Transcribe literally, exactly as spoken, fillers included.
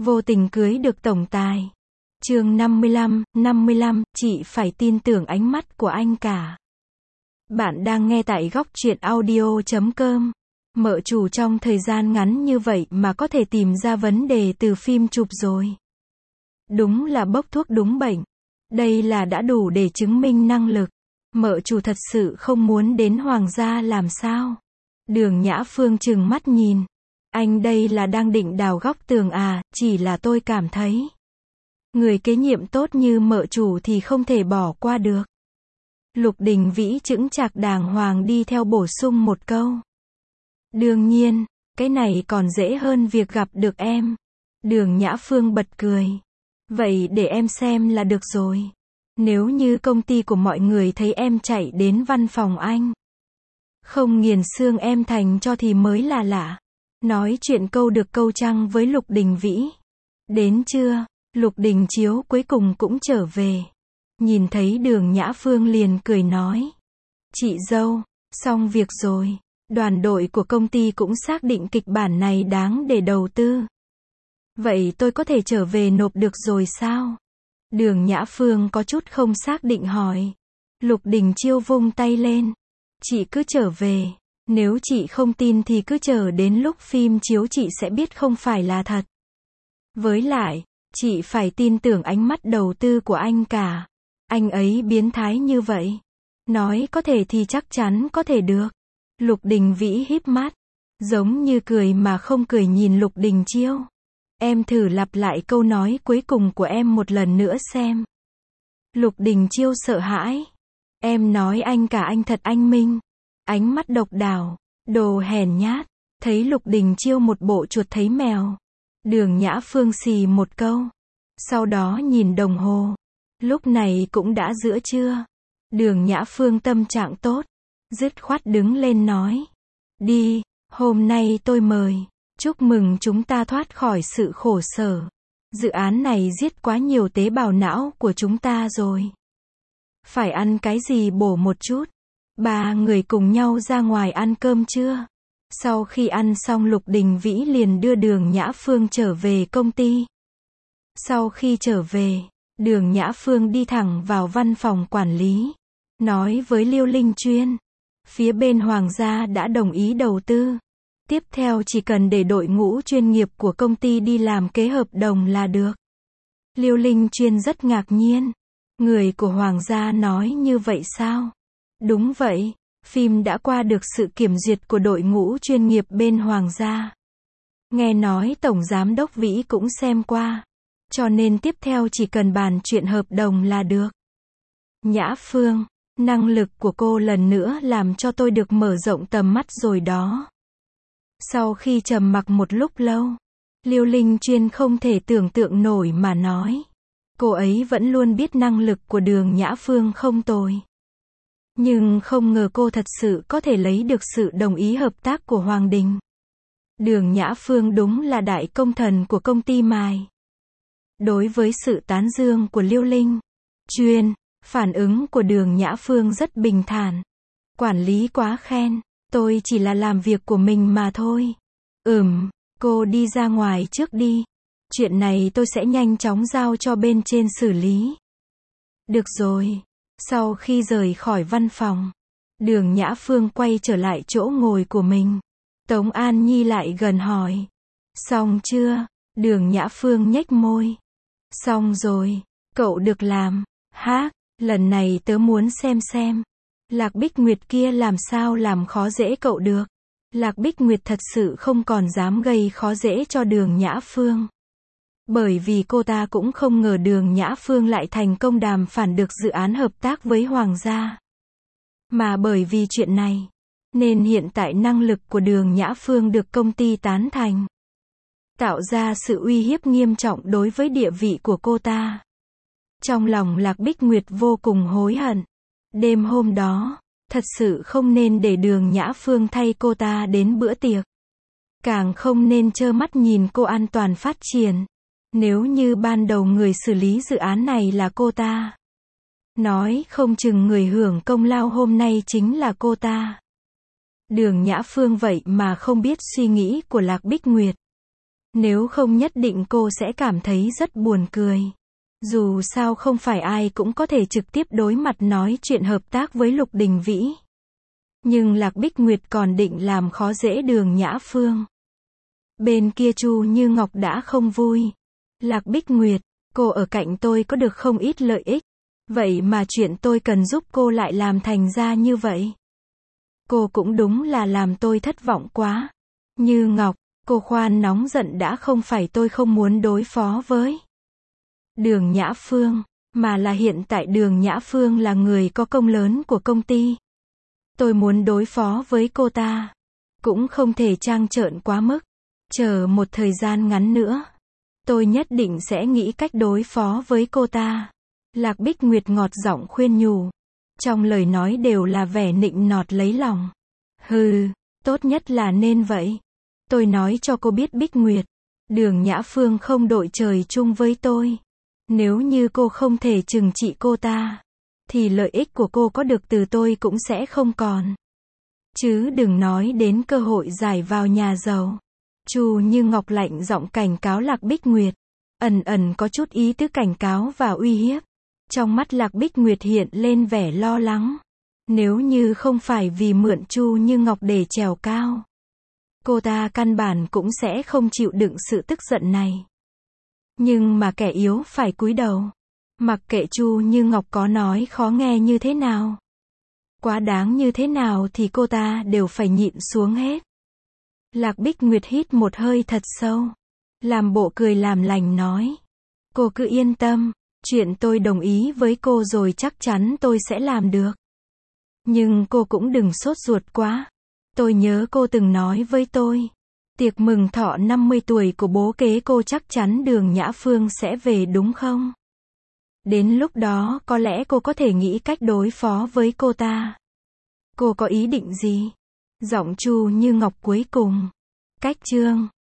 Vô tình cưới được tổng tài. Chương năm mươi lăm, năm mươi lăm, chị phải tin tưởng ánh mắt của anh cả. Bạn đang nghe tại góc truyện audio chấm com. Mợ chủ trong thời gian ngắn như vậy mà có thể tìm ra vấn đề từ phim chụp rồi. Đúng là bốc thuốc đúng bệnh. Đây là đã đủ để chứng minh năng lực. Mợ chủ thật sự không muốn đến Hoàng gia làm sao? Đường Nhã Phương trừng mắt nhìn. Anh đây là đang định đào góc tường à, chỉ là tôi cảm thấy. Người kế nhiệm tốt như mợ chủ thì không thể bỏ qua được. Lục Đình Vĩ chững chạc đàng hoàng đi theo bổ sung một câu. Đương nhiên, cái này còn dễ hơn việc gặp được em. Đường Nhã Phương bật cười. Vậy để em xem là được rồi. Nếu như công ty của mọi người thấy em chạy đến văn phòng anh, không nghiền xương em thành cho thì mới là lạ. Nói chuyện câu được câu trăng với Lục Đình Vĩ. Đến trưa, Lục Đình Chiếu cuối cùng cũng trở về. Nhìn thấy Đường Nhã Phương liền cười nói. Chị dâu, xong việc rồi. Đoàn đội của công ty cũng xác định kịch bản này đáng để đầu tư. Vậy tôi có thể trở về nộp được rồi sao? Đường Nhã Phương có chút không xác định hỏi. Lục Đình Chiêu vung tay lên. Chị cứ trở về. Nếu chị không tin thì cứ chờ đến lúc phim chiếu chị sẽ biết không phải là thật. Với lại, chị phải tin tưởng ánh mắt đầu tư của anh cả. Anh ấy biến thái như vậy. Nói có thể thì chắc chắn có thể được. Lục Đình Vĩ híp mắt. Giống như cười mà không cười nhìn Lục Đình Chiêu. Em thử lặp lại câu nói cuối cùng của em một lần nữa xem. Lục Đình Chiêu sợ hãi. Em nói anh cả anh thật anh minh. Ánh mắt độc đảo. Đồ hèn nhát. Thấy Lục Đình Chiêu một bộ chuột thấy mèo. Đường Nhã Phương xì một câu. Sau đó nhìn đồng hồ. Lúc này cũng đã giữa trưa. Đường Nhã Phương tâm trạng tốt. Dứt khoát đứng lên nói. Đi, hôm nay tôi mời. Chúc mừng chúng ta thoát khỏi sự khổ sở. Dự án này giết quá nhiều tế bào não của chúng ta rồi. Phải ăn cái gì bổ một chút. Ba người cùng nhau ra ngoài ăn cơm trưa. Sau khi ăn xong Lục Đình Vĩ liền đưa Đường Nhã Phương trở về công ty. Sau khi trở về, Đường Nhã Phương đi thẳng vào văn phòng quản lý. Nói với Liêu Linh Chuyên. Phía bên Hoàng gia đã đồng ý đầu tư. Tiếp theo chỉ cần để đội ngũ chuyên nghiệp của công ty đi làm kế hợp đồng là được. Liêu Linh Chuyên rất ngạc nhiên. Người của Hoàng gia nói như vậy sao? Đúng vậy, phim đã qua được sự kiểm duyệt của đội ngũ chuyên nghiệp bên Hoàng gia. Nghe nói Tổng Giám đốc Vĩ cũng xem qua. Cho nên tiếp theo chỉ cần bàn chuyện hợp đồng là được. Nhã Phương, năng lực của cô lần nữa làm cho tôi được mở rộng tầm mắt rồi đó. Sau khi trầm mặc một lúc lâu, Liêu Linh Chuyên không thể tưởng tượng nổi mà nói. Cô ấy vẫn luôn biết năng lực của Đường Nhã Phương không tồi. Nhưng không ngờ cô thật sự có thể lấy được sự đồng ý hợp tác của Hoàng Đình. Đường Nhã Phương đúng là đại công thần của công ty Mài. Đối với sự tán dương của Liêu Linh Chuyên, phản ứng của Đường Nhã Phương rất bình thản. Quản lý quá khen, tôi chỉ là làm việc của mình mà thôi. Ừm, cô đi ra ngoài trước đi. Chuyện này tôi sẽ nhanh chóng giao cho bên trên xử lý. Được rồi. Sau khi rời khỏi văn phòng, Đường Nhã Phương quay trở lại chỗ ngồi của mình. Tống An Nhi lại gần hỏi. Xong chưa? Đường Nhã Phương nhếch môi. Xong rồi, cậu được làm. Hả? Lần này tớ muốn xem xem. Lạc Bích Nguyệt kia làm sao làm khó dễ cậu được. Lạc Bích Nguyệt thật sự không còn dám gây khó dễ cho Đường Nhã Phương. Bởi vì cô ta cũng không ngờ Đường Nhã Phương lại thành công đàm phán được dự án hợp tác với Hoàng gia. Mà bởi vì chuyện này, nên hiện tại năng lực của Đường Nhã Phương được công ty tán thành. Tạo ra sự uy hiếp nghiêm trọng đối với địa vị của cô ta. Trong lòng Lạc Bích Nguyệt vô cùng hối hận. Đêm hôm đó, thật sự không nên để Đường Nhã Phương thay cô ta đến bữa tiệc. Càng không nên trơ mắt nhìn cô an toàn phát triển. Nếu như ban đầu người xử lý dự án này là cô ta, nói không chừng người hưởng công lao hôm nay chính là cô ta. Đường Nhã Phương vậy mà không biết suy nghĩ của Lạc Bích Nguyệt. Nếu không nhất định cô sẽ cảm thấy rất buồn cười. Dù sao không phải ai cũng có thể trực tiếp đối mặt nói chuyện hợp tác với Lục Đình Vĩ. Nhưng Lạc Bích Nguyệt còn định làm khó dễ Đường Nhã Phương. Bên kia Chu Như Ngọc đã không vui. Lạc Bích Nguyệt, cô ở cạnh tôi có được không ít lợi ích. Vậy mà chuyện tôi cần giúp cô lại làm thành ra như vậy. Cô cũng đúng là làm tôi thất vọng quá. Như Ngọc, cô khoan nóng giận đã, không phải tôi không muốn đối phó với Đường Nhã Phương, mà là hiện tại Đường Nhã Phương là người có công lớn của công ty. Tôi muốn đối phó với cô ta. Cũng không thể trang trợn quá mức. Chờ một thời gian ngắn nữa. Tôi nhất định sẽ nghĩ cách đối phó với cô ta. Lạc Bích Nguyệt ngọt giọng khuyên nhủ. Trong lời nói đều là vẻ nịnh nọt lấy lòng. Hừ, tốt nhất là nên vậy. Tôi nói cho cô biết Bích Nguyệt. Đường Nhã Phương không đội trời chung với tôi. Nếu như cô không thể trừng trị cô ta, thì lợi ích của cô có được từ tôi cũng sẽ không còn. Chứ đừng nói đến cơ hội giải vào nhà giàu. Chu Như Ngọc lạnh giọng cảnh cáo Lạc Bích Nguyệt. Ẩn ẩn có chút ý tứ cảnh cáo và uy hiếp. Trong mắt Lạc Bích Nguyệt hiện lên vẻ lo lắng. Nếu như không phải vì mượn Chu Như Ngọc để trèo cao, cô ta căn bản cũng sẽ không chịu đựng sự tức giận này. Nhưng mà kẻ yếu phải cúi đầu. Mặc kệ Chu Như Ngọc có nói khó nghe như thế nào, quá đáng như thế nào thì cô ta đều phải nhịn xuống hết. Lạc Bích Nguyệt hít một hơi thật sâu. Làm bộ cười làm lành nói. Cô cứ yên tâm. Chuyện tôi đồng ý với cô rồi chắc chắn tôi sẽ làm được. Nhưng cô cũng đừng sốt ruột quá. Tôi nhớ cô từng nói với tôi. Tiệc mừng thọ năm mươi tuổi của bố kế cô chắc chắn Đường Nhã Phương sẽ về đúng không? Đến lúc đó có lẽ cô có thể nghĩ cách đối phó với cô ta. Cô có ý định gì? Giọng Chu Như Ngọc cuối cùng. Cách chương